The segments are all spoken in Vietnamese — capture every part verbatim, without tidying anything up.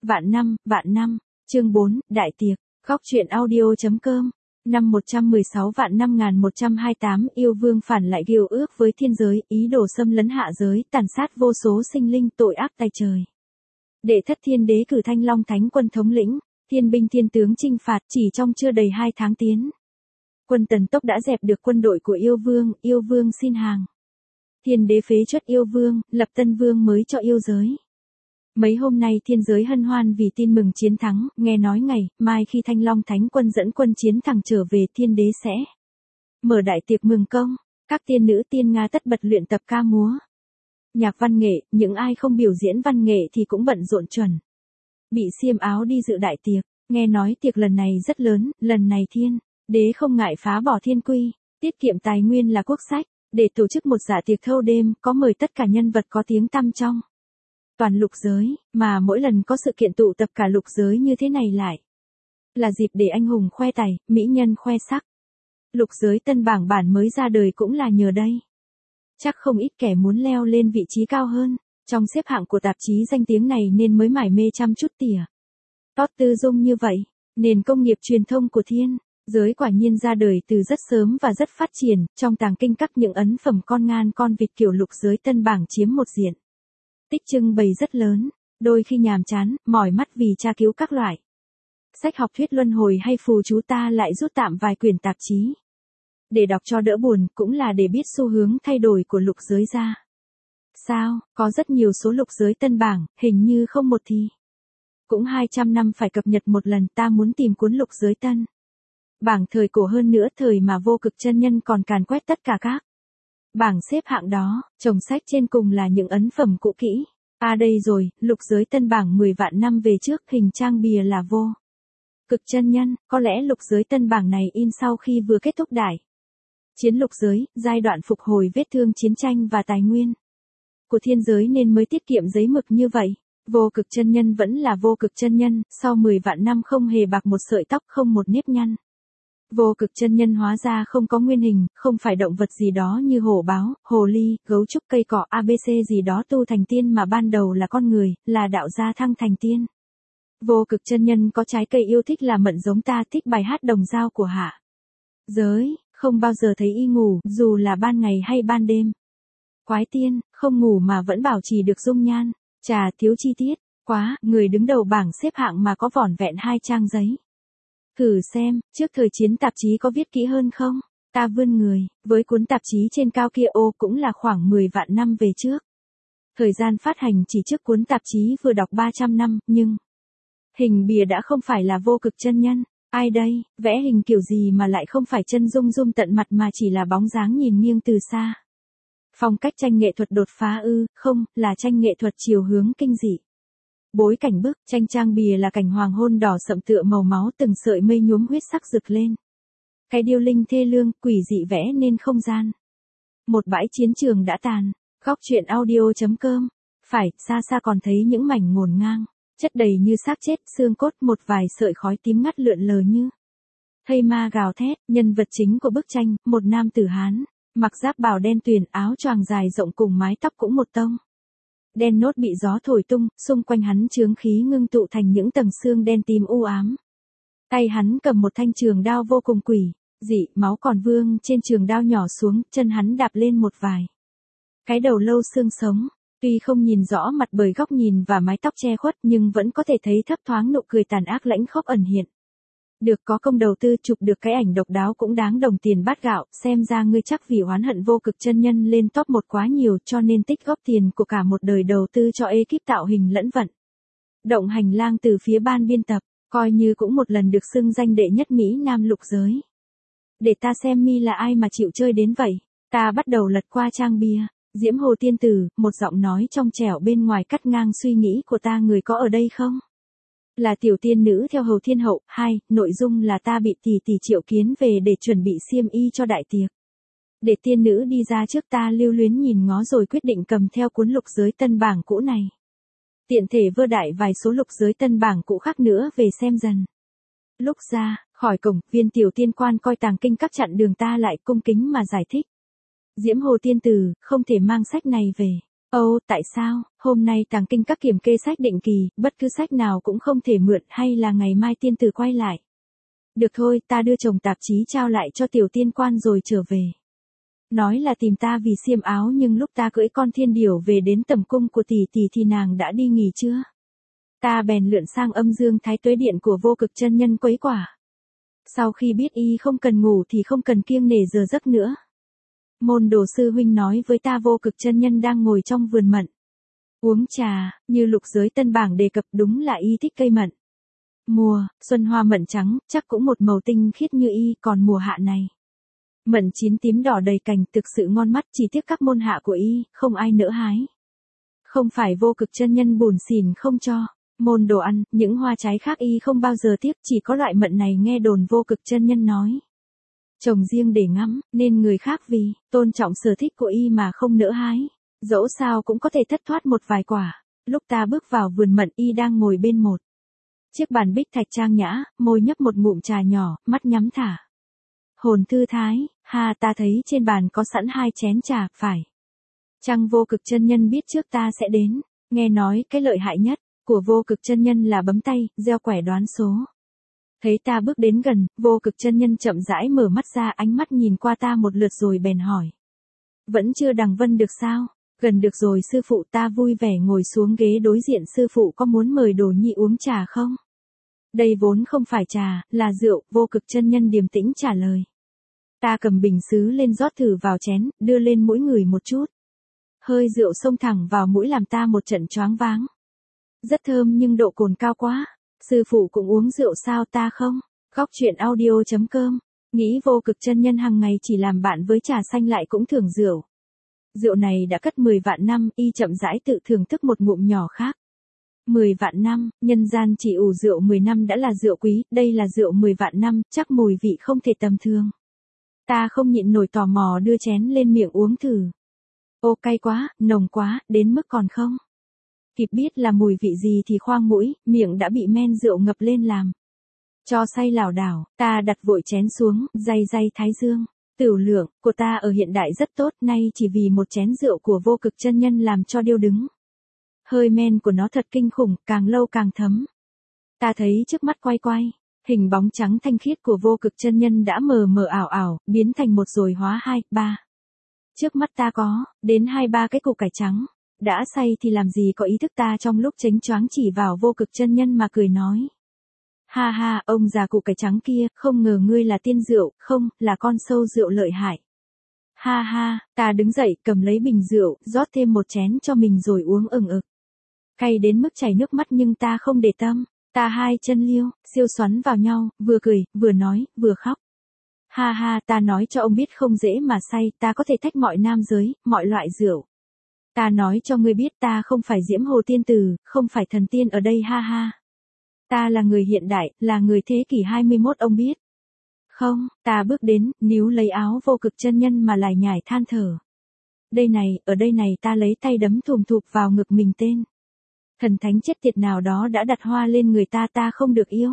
Vạn năm, vạn năm. Chương bốn, Đại tiệc. Góc truyện audio.com. Năm một trăm mười sáu vạn năm nghìn một trăm hai mươi tám, yêu vương phản lại kiêu ước với thiên giới, ý đồ xâm lấn hạ giới, tàn sát vô số sinh linh, tội ác tay trời. Đệ thất thiên đế cử Thanh Long Thánh quân thống lĩnh, thiên binh thiên tướng chinh phạt, chỉ trong chưa đầy hai tháng tiến. Quân Tần Tốc đã dẹp được quân đội của yêu vương, yêu vương xin hàng. Thiên đế phế truất yêu vương, lập tân vương mới cho yêu giới. Mấy hôm nay thiên giới hân hoan vì tin mừng chiến thắng, nghe nói ngày mai khi Thanh Long Thánh quân dẫn quân chiến thẳng trở về, thiên đế sẽ mở đại tiệc mừng công, các tiên nữ tiên Nga tất bật luyện tập ca múa. Nhạc văn nghệ, những ai không biểu diễn văn nghệ thì cũng bận rộn chuẩn bị xiêm áo đi dự đại tiệc. Nghe nói tiệc lần này rất lớn, lần này thiên đế không ngại phá bỏ thiên quy, tiết kiệm tài nguyên là quốc sách, để tổ chức một dạ tiệc thâu đêm, có mời tất cả nhân vật có tiếng tăm trong toàn lục giới, mà mỗi lần có sự kiện tụ tập cả lục giới như thế này lại là dịp để anh hùng khoe tài, mỹ nhân khoe sắc. Lục giới tân bảng bản mới ra đời cũng là nhờ đây. Chắc không ít kẻ muốn leo lên vị trí cao hơn trong xếp hạng của tạp chí danh tiếng này nên mới mải mê chăm chút tỉa tót tư dung như vậy. Nền công nghiệp truyền thông của thiên giới quả nhiên ra đời từ rất sớm và rất phát triển, trong tàng kinh các những ấn phẩm con ngan con vịt kiểu lục giới tân bảng chiếm một diện tích trưng bày rất lớn. Đôi khi nhàm chán, mỏi mắt vì tra cứu các loại sách học thuyết luân hồi hay phù chú, ta lại rút tạm vài quyển tạp chí để đọc cho đỡ buồn, cũng là để biết xu hướng thay đổi của lục giới ra sao. Có rất nhiều số lục giới tân bảng, hình như không một thì cũng hai trăm năm phải cập nhật một lần. Ta muốn tìm cuốn lục giới tân bảng thời cổ hơn nữa, thời mà Vô Cực chân nhân còn càn quét tất cả các bảng xếp hạng đó. Chồng sách trên cùng là những ấn phẩm cũ kỹ. À đây rồi, lục giới tân bảng mười vạn năm về trước, hình trang bìa là Vô Cực chân nhân. Có lẽ lục giới tân bảng này in sau khi vừa kết thúc đại chiến lục giới, giai đoạn phục hồi vết thương chiến tranh và tài nguyên của thiên giới nên mới tiết kiệm giấy mực như vậy. Vô Cực chân nhân vẫn là Vô Cực chân nhân, sau mười vạn năm không hề bạc một sợi tóc, không một nếp nhăn. Vô Cực chân nhân hóa ra không có nguyên hình, không phải động vật gì đó như hổ báo, hồ ly, gấu trúc, cây cỏ a bê xê gì đó tu thành tiên, mà ban đầu là con người, là đạo gia thăng thành tiên. Vô Cực chân nhân có trái cây yêu thích là mận, giống ta thích bài hát đồng dao của hạ giới, không bao giờ thấy y ngủ, dù là ban ngày hay ban đêm. Quái tiên, không ngủ mà vẫn bảo trì được dung nhan. Chà, thiếu chi tiết quá, người đứng đầu bảng xếp hạng mà có vỏn vẹn hai trang giấy. Thử xem, trước thời chiến tạp chí có viết kỹ hơn không? Ta vươn người, với cuốn tạp chí trên cao kia, ô cũng là khoảng mười vạn năm về trước. Thời gian phát hành chỉ trước cuốn tạp chí vừa đọc ba trăm năm, nhưng hình bìa đã không phải là Vô Cực chân nhân. Ai đây, vẽ hình kiểu gì mà lại không phải chân dung dung tận mặt mà chỉ là bóng dáng nhìn nghiêng từ xa? Phong cách tranh nghệ thuật đột phá ư? Không, là tranh nghệ thuật chiều hướng kinh dị. Bối cảnh bức tranh trang bìa là cảnh hoàng hôn đỏ sậm tựa màu máu, từng sợi mây nhuốm huyết sắc rực lên. Cái điêu linh thê lương, quỷ dị vẽ nên không gian một bãi chiến trường đã tàn. Góc truyện audio.com. Phải, xa xa còn thấy những mảnh ngổn ngang, chất đầy như xác chết, xương cốt, một vài sợi khói tím ngắt lượn lờ như thây ma gào thét. Nhân vật chính của bức tranh, một nam tử Hán, mặc giáp bào đen tuyền, áo choàng dài rộng cùng mái tóc cũng một tông đen nốt bị gió thổi tung, xung quanh hắn chướng khí ngưng tụ thành những tầng xương đen tím u ám. Tay hắn cầm một thanh trường đao vô cùng quỷ dị, máu còn vương trên trường đao nhỏ xuống, chân hắn đạp lên một vài cái đầu lâu xương sống. Tuy không nhìn rõ mặt bởi góc nhìn và mái tóc che khuất, nhưng vẫn có thể thấy thấp thoáng nụ cười tàn ác lãnh khốc ẩn hiện. Được có công đầu tư chụp được cái ảnh độc đáo cũng đáng đồng tiền bát gạo. Xem ra ngươi chắc vì oán hận Vô Cực chân nhân lên top một quá nhiều cho nên tích góp tiền của cả một đời đầu tư cho ekip tạo hình lẫn vận động hành lang từ phía ban biên tập, coi như cũng một lần được xưng danh đệ nhất Mỹ Nam lục giới. Để ta xem mi là ai mà chịu chơi đến vậy. Ta bắt đầu lật qua trang bìa. Diễm Hồ tiên tử, một giọng nói trong trẻo bên ngoài cắt ngang suy nghĩ của ta. Người có ở đây không? Là tiểu tiên nữ theo hầu thiên hậu. Hai, nội dung là ta bị tỷ tỷ triệu kiến về để chuẩn bị xiêm y cho đại tiệc. Để tiên nữ đi ra trước, ta lưu luyến nhìn ngó rồi quyết định cầm theo cuốn lục giới tân bảng cũ này. Tiện thể vơ đại vài số lục giới tân bảng cũ khác nữa về xem dần. Lúc ra khỏi cổng, viên tiểu tiên quan coi tàng kinh các chặn đường ta lại, cung kính mà giải thích. Diễm Hồ tiên tử, không thể mang sách này về. Ồ, tại sao, hôm nay tàng kinh các kiểm kê sách định kỳ, bất cứ sách nào cũng không thể mượn hay là ngày mai tiên tử quay lại. Được thôi, ta đưa chồng tạp chí trao lại cho tiểu tiên quan rồi trở về. Nói là tìm ta vì xiêm áo nhưng lúc ta cưỡi con thiên điểu về đến tầm cung của tỷ tỷ thì nàng đã đi nghỉ chưa? Ta bèn lượn sang âm dương thái tuế điện của vô cực chân nhân quấy quả. Sau khi biết y không cần ngủ thì không cần kiêng nể giờ giấc nữa. Môn đồ sư huynh nói với ta vô cực chân nhân đang ngồi trong vườn mận. Uống trà, như lục giới tân bảng đề cập đúng là y thích cây mận. Mùa, xuân hoa mận trắng, chắc cũng một màu tinh khiết như y, còn mùa hạ này. Mận chín tím đỏ đầy cành thực sự ngon mắt, chỉ tiếc các môn hạ của y, không ai nỡ hái. Không phải vô cực chân nhân buồn xỉn không cho. Môn đồ ăn, những hoa trái khác y không bao giờ tiếc, chỉ có loại mận này nghe đồn vô cực chân nhân nói. Trồng riêng để ngắm, nên người khác vì tôn trọng sở thích của y mà không nỡ hái. Dẫu sao cũng có thể thất thoát một vài quả. Lúc ta bước vào vườn mận y đang ngồi bên một chiếc bàn bích thạch trang nhã, môi nhấp một ngụm trà nhỏ, mắt nhắm thả. Hồn thư thái, ha ta thấy trên bàn có sẵn hai chén trà, phải. Chăng vô cực chân nhân biết trước ta sẽ đến, nghe nói cái lợi hại nhất của vô cực chân nhân là bấm tay, gieo quẻ đoán số. Thấy ta bước đến gần, vô cực chân nhân chậm rãi mở mắt ra, ánh mắt nhìn qua ta một lượt rồi bèn hỏi. Vẫn chưa đằng vân được sao? Gần được rồi sư phụ. Ta vui vẻ ngồi xuống ghế đối diện. Sư phụ có muốn mời đồ nhi uống trà không? Đây vốn không phải trà, là rượu, vô cực chân nhân điềm tĩnh trả lời. Ta cầm bình sứ lên rót thử vào chén, đưa lên mũi người một chút. Hơi rượu xông thẳng vào mũi làm ta một trận choáng váng. Rất thơm nhưng độ cồn cao quá. Sư phụ cũng uống rượu sao? Ta không. Góc truyện audio chấm com. Nghĩ vô cực chân nhân hàng ngày chỉ làm bạn với trà xanh lại cũng thưởng rượu. Rượu này đã cất mười vạn năm, y chậm rãi tự thưởng thức một ngụm nhỏ khác. mười vạn năm, nhân gian chỉ ủ rượu mười năm đã là rượu quý, đây là rượu mười vạn năm, chắc mùi vị không thể tầm thường. Ta không nhịn nổi tò mò đưa chén lên miệng uống thử. Ô cay quá, nồng quá, đến mức còn không kịp biết là mùi vị gì thì khoang mũi, miệng đã bị men rượu ngập lên làm cho say lảo đảo. Ta đặt vội chén xuống, day day thái dương. Tửu lượng của ta ở hiện đại rất tốt, nay chỉ vì một chén rượu của vô cực chân nhân làm cho điêu đứng. Hơi men của nó thật kinh khủng, càng lâu càng thấm. Ta thấy trước mắt quay quay, hình bóng trắng thanh khiết của vô cực chân nhân đã mờ mờ ảo ảo, biến thành một rồi hóa hai, ba. Trước mắt ta có đến hai ba cái củ cải trắng. Đã say thì làm gì có ý thức. Ta trong lúc chánh choáng chỉ vào vô cực chân nhân mà cười nói. Ha ha, ông già củ cải trắng kia, không ngờ ngươi là tiên rượu, không, là con sâu rượu lợi hại. Ha ha, ta đứng dậy, cầm lấy bình rượu, rót thêm một chén cho mình rồi uống ừng ực. Cay đến mức chảy nước mắt nhưng ta không để tâm. Ta hai chân liêu, siêu xoắn vào nhau, vừa cười, vừa nói, vừa khóc. Ha ha, ta nói cho ông biết không dễ mà say, ta có thể thách mọi nam giới, mọi loại rượu. Ta nói cho ngươi biết ta không phải Diễm Hồ tiên tử, không phải thần tiên ở đây ha ha. Ta là người hiện đại, là người thế kỷ hai mươi mốt ông biết. Không, ta bước đến, níu lấy áo vô cực chân nhân mà lải nhải than thở. Đây này, ở đây này ta lấy tay đấm thùm thụp vào ngực mình tên. Thần thánh chết tiệt nào đó đã đặt hoa lên người ta, ta không được yêu.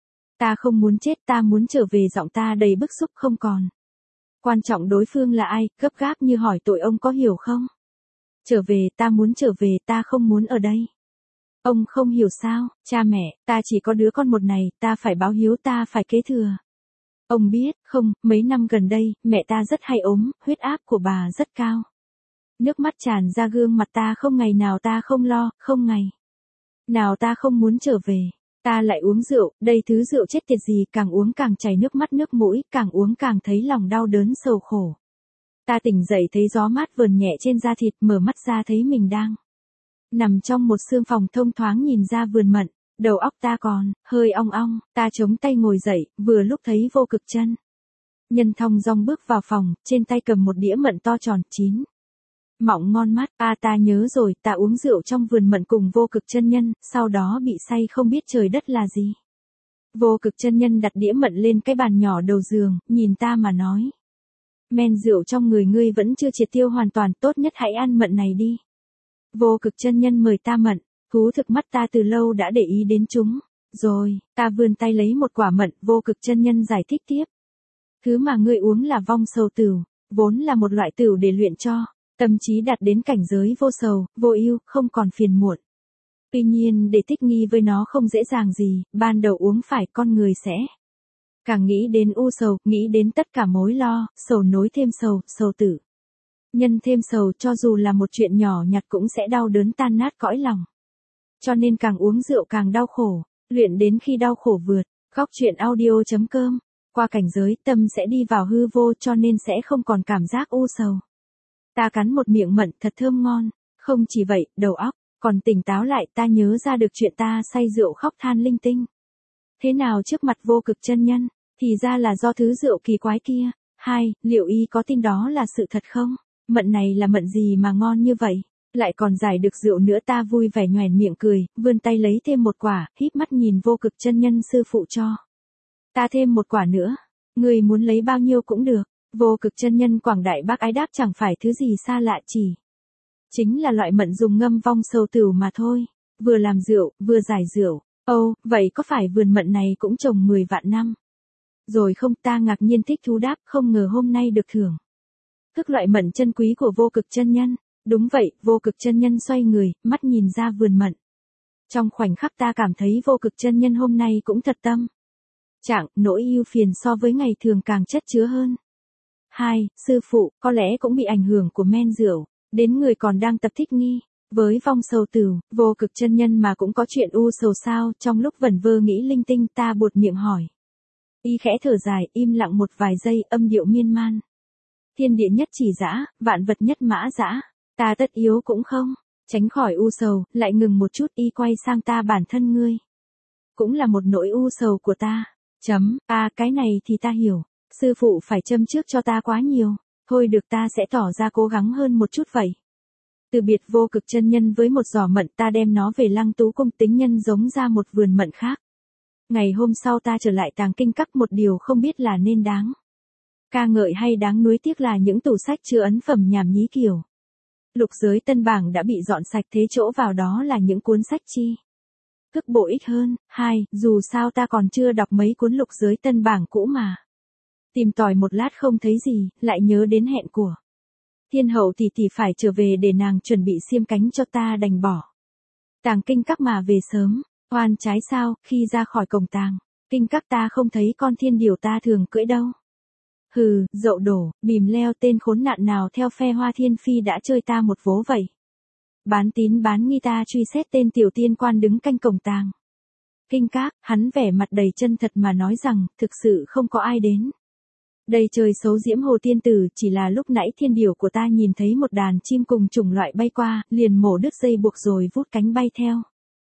Ta không muốn chết, ta muốn trở về. Giọng ta đầy bức xúc không còn quan trọng đối phương là ai, gấp gáp như hỏi tội, ông có hiểu không? Trở về, ta muốn trở về, ta không muốn ở đây. Ông không hiểu sao, cha mẹ, ta chỉ có đứa con một này, ta phải báo hiếu, ta phải kế thừa. Ông biết, không, mấy năm gần đây, mẹ ta rất hay ốm, huyết áp của bà rất cao. Nước mắt tràn ra gương mặt ta, không ngày nào ta không lo, không ngày nào ta không muốn trở về. Ta lại uống rượu, đây thứ rượu chết tiệt gì, càng uống càng chảy nước mắt nước mũi, càng uống càng thấy lòng đau đớn sầu khổ. Ta tỉnh dậy thấy gió mát vờn nhẹ trên da thịt, mở mắt ra thấy mình đang nằm trong một sương phòng thông thoáng nhìn ra vườn mận. Đầu óc ta còn hơi ong ong, ta chống tay ngồi dậy, vừa lúc thấy vô cực chân nhân thong dong bước vào phòng, trên tay cầm một đĩa mận to tròn, chín mọng ngon mắt. A ta nhớ rồi, ta uống rượu trong vườn mận cùng vô cực chân nhân, sau đó bị say không biết trời đất là gì. Vô cực chân nhân đặt đĩa mận lên cái bàn nhỏ đầu giường, nhìn ta mà nói. Men rượu trong người ngươi vẫn chưa triệt tiêu hoàn toàn, tốt nhất hãy ăn mận này đi. Vô cực chân nhân mời ta mận, thú thực mắt ta từ lâu đã để ý đến chúng. Rồi, ta vươn tay lấy một quả mận, vô cực chân nhân giải thích tiếp. Thứ mà ngươi uống là vong sầu tửu, vốn là một loại tửu để luyện cho Tâm trí đạt đến cảnh giới vô sầu, vô ưu, không còn phiền muộn. Tuy nhiên để thích nghi với nó không dễ dàng gì, ban đầu uống phải con người sẽ càng nghĩ đến u sầu, nghĩ đến tất cả mối lo, sầu nối thêm sầu, sầu tử. Nhân thêm sầu cho dù là một chuyện nhỏ nhặt cũng sẽ đau đớn tan nát cõi lòng. Cho nên càng uống rượu càng đau khổ, luyện đến khi đau khổ vượt. Góc truyện audio chấm com. Qua cảnh giới tâm sẽ đi vào hư vô cho nên sẽ không còn cảm giác u sầu. Ta cắn một miệng mận thật thơm ngon, không chỉ vậy, đầu óc còn tỉnh táo lại, ta nhớ ra được chuyện ta say rượu khóc than linh tinh. Thế nào trước mặt vô cực chân nhân, thì ra là do thứ rượu kỳ quái kia. Hai, liệu y có tin đó là sự thật không? Mận này là mận gì mà ngon như vậy? Lại còn giải được rượu nữa, ta vui vẻ nhoẻn miệng cười, vươn tay lấy thêm một quả, híp mắt nhìn vô cực chân nhân sư phụ cho. Ta thêm một quả nữa, người muốn lấy bao nhiêu cũng được. Vô cực chân nhân quảng đại bác ái đáp chẳng phải thứ gì xa lạ, chỉ chính là loại mận dùng ngâm vong sầu tửu mà thôi, vừa làm rượu, vừa giải rượu. Ồ, vậy có phải vườn mận này cũng trồng mười vạn năm? Rồi không, ta ngạc nhiên thích thú đáp, không ngờ hôm nay được thưởng thức loại mận chân quý của vô cực chân nhân. Đúng vậy, vô cực chân nhân xoay người, mắt nhìn ra vườn mận. Trong khoảnh khắc ta cảm thấy vô cực chân nhân hôm nay cũng thật tâm trạng, nỗi ưu phiền so với ngày thường càng chất chứa hơn. Hai, sư phụ, có lẽ cũng bị ảnh hưởng của men rượu, đến người còn đang tập thích nghi với vong sầu tửu, vô cực chân nhân mà cũng có chuyện u sầu sao? Trong lúc vẩn vơ nghĩ linh tinh, ta buột miệng hỏi. Y khẽ thở dài, im lặng một vài giây, âm điệu miên man. Thiên địa nhất chỉ dã, vạn vật nhất mã dã, ta tất yếu cũng không tránh khỏi u sầu. Lại ngừng một chút, y quay sang ta, bản thân ngươi cũng là một nỗi u sầu của ta. Chấm, à cái này thì ta hiểu, sư phụ phải châm trước cho ta quá nhiều. Thôi được, ta sẽ tỏ ra cố gắng hơn một chút vậy. Từ biệt vô cực chân nhân với một giỏ mận, ta đem nó về Lăng Tú cung tính nhân giống ra một vườn mận khác. Ngày hôm sau ta trở lại Tàng Kinh Các, một điều không biết là nên đáng ca ngợi hay đáng nuối tiếc là những tủ sách chứa ấn phẩm nhảm nhí kiểu lục giới tân bảng đã bị dọn sạch, thế chỗ vào đó là những cuốn sách chi thức bổ ích hơn. Hai, dù sao ta còn chưa đọc mấy cuốn lục giới tân bảng cũ mà. Tìm tòi một lát không thấy gì, lại nhớ đến hẹn của Thiên hậu tỷ tỷ phải trở về để nàng chuẩn bị xiêm cánh cho, ta đành bỏ Tàng Kinh Các mà về sớm. Oan trái sao, khi ra khỏi cổng Tàng Kinh Các ta không thấy con thiên điều ta thường cưỡi đâu. Hừ, dậu đổ, bìm leo, tên khốn nạn nào theo phe Hoa Thiên Phi đã chơi ta một vố vậy. Bán tín bán nghi, ta truy xét tên tiểu tiên quan đứng canh cổng Tàng Kinh Các. Hắn vẻ mặt đầy chân thật mà nói rằng, thực sự không có ai đến đây chơi xấu Diễm Hồ tiên tử, chỉ là lúc nãy thiên điều của ta nhìn thấy một đàn chim cùng chủng loại bay qua, liền mổ đứt dây buộc rồi vút cánh bay theo.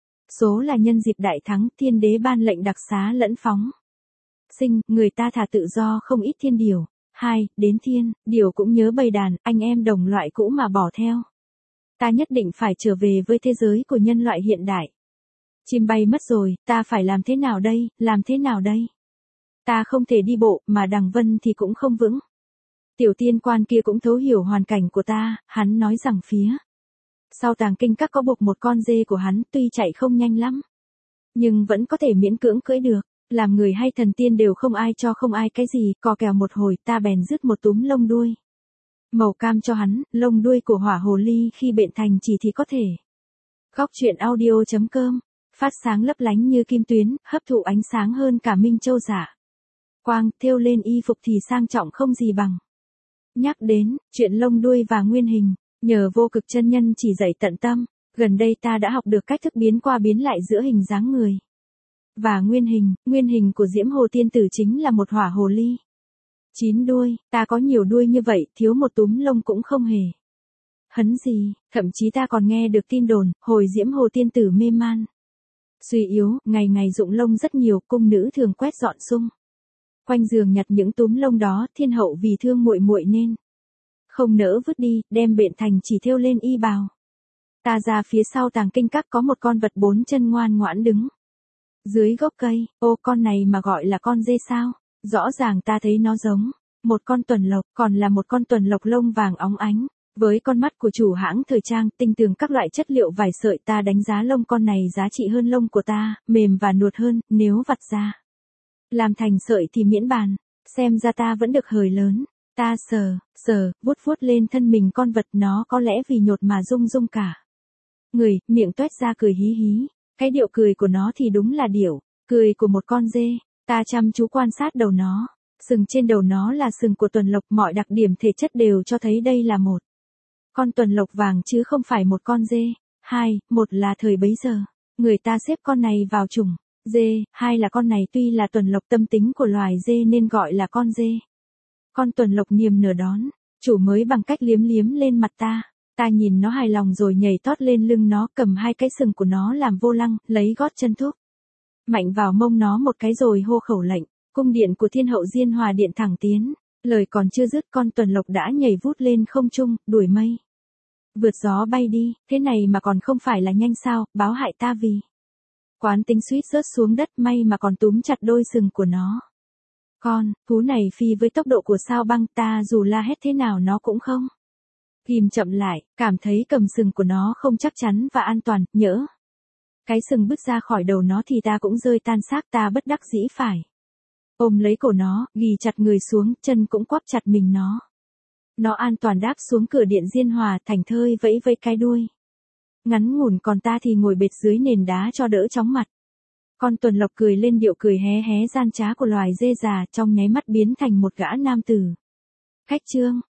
Số là nhân dịp đại thắng, thiên đế ban lệnh đặc xá lẫn phóng sinh, người ta thả tự do không ít thiên điều. Hai, đến thiên điều cũng nhớ bầy đàn, anh em đồng loại cũ mà bỏ theo. Ta nhất định phải trở về với thế giới của nhân loại hiện đại. Chim bay mất rồi, ta phải làm thế nào đây, làm thế nào đây? Ta không thể đi bộ, mà Đằng Vân thì cũng không vững. Tiểu tiên quan kia cũng thấu hiểu hoàn cảnh của ta, hắn nói rằng phía sau Tàng Kinh Các có buộc một con dê của hắn, tuy chạy không nhanh lắm, nhưng vẫn có thể miễn cưỡng cưỡi được. Làm người hay thần tiên đều không ai cho không ai cái gì, cò kèo một hồi, ta bèn rứt một túm lông đuôi màu cam cho hắn, lông đuôi của hỏa hồ ly khi bện thành chỉ thì có thể. Góc truyện audio chấm com. Phát sáng lấp lánh như kim tuyến, hấp thụ ánh sáng hơn cả minh châu giả quang, thêu lên y phục thì sang trọng không gì bằng. Nhắc đến chuyện lông đuôi và nguyên hình, nhờ vô cực chân nhân chỉ dạy tận tâm, gần đây ta đã học được cách thức biến qua biến lại giữa hình dáng người và nguyên hình. Nguyên hình của Diễm Hồ tiên tử chính là một hỏa hồ ly chín đuôi, ta có nhiều đuôi như vậy, thiếu một túm lông cũng không hề hấn gì. Thậm chí ta còn nghe được tin đồn, hồi Diễm Hồ tiên tử mê man suy yếu, ngày ngày rụng lông rất nhiều, cung nữ thường quét dọn xung quanh giường nhặt những túm lông đó. Thiên hậu vì thương muội muội nên không nỡ vứt đi, đem bện thành chỉ thêu lên y bào. Ta ra phía sau Tàng Kinh Các có một con vật bốn chân ngoan ngoãn đứng dưới gốc cây. Ô, con này mà gọi là con dê sao? Rõ ràng ta thấy nó giống một con tuần lộc, còn là một con tuần lộc lông vàng óng ánh. Với con mắt của chủ hãng thời trang, tinh tường các loại chất liệu vải sợi, ta đánh giá lông con này giá trị hơn lông của ta, mềm và nuột hơn, nếu vặt ra làm thành sợi thì miễn bàn. Xem ra ta vẫn được hời lớn. Ta sờ, sờ, vuốt vuốt lên thân mình con vật, nó có lẽ vì nhột mà rung rung cả người, miệng toét ra cười hí hí. Cái điệu cười của nó thì đúng là điệu cười của một con dê. Ta chăm chú quan sát đầu nó. Sừng trên đầu nó là sừng của tuần lộc, mọi đặc điểm thể chất đều cho thấy đây là một con tuần lộc vàng chứ không phải một con dê. Hai, một là thời bấy giờ, người ta xếp con này vào chủng dê, hai là con này tuy là tuần lộc tâm tính của loài dê nên gọi là con dê. Con tuần lộc niềm nở đón chủ mới bằng cách liếm liếm lên mặt ta. Ta nhìn nó hài lòng rồi nhảy tót lên lưng nó, cầm hai cái sừng của nó làm vô lăng, lấy gót chân thúc mạnh vào mông nó một cái rồi hô khẩu lệnh. Cung điện của thiên hậu Diên Hòa điện thẳng tiến. Lời còn chưa dứt, con tuần lộc đã nhảy vút lên không trung, đuổi mây vượt gió bay đi. Thế này mà còn không phải là nhanh sao? Báo hại ta vì quán tính suýt rớt xuống đất, may mà còn túm chặt đôi sừng của nó. Con thú này phi với tốc độ của sao băng, ta dù la hét thế nào nó cũng không kìm chậm lại. Cảm thấy cầm sừng của nó không chắc chắn và an toàn, nhỡ cái sừng bứt ra khỏi đầu nó thì ta cũng rơi tan xác. Ta bất đắc dĩ phải ôm lấy cổ nó, ghì chặt người xuống, chân cũng quắp chặt mình nó. Nó an toàn đáp xuống cửa điện Diên Hòa, thành thơi vẫy vẫy cái đuôi ngắn ngủn, còn ta thì ngồi bệt dưới nền đá cho đỡ chóng mặt. Con tuần lộc cười lên điệu cười hé hé gian trá của loài dê già, trong nháy mắt biến thành một gã nam tử khách trương.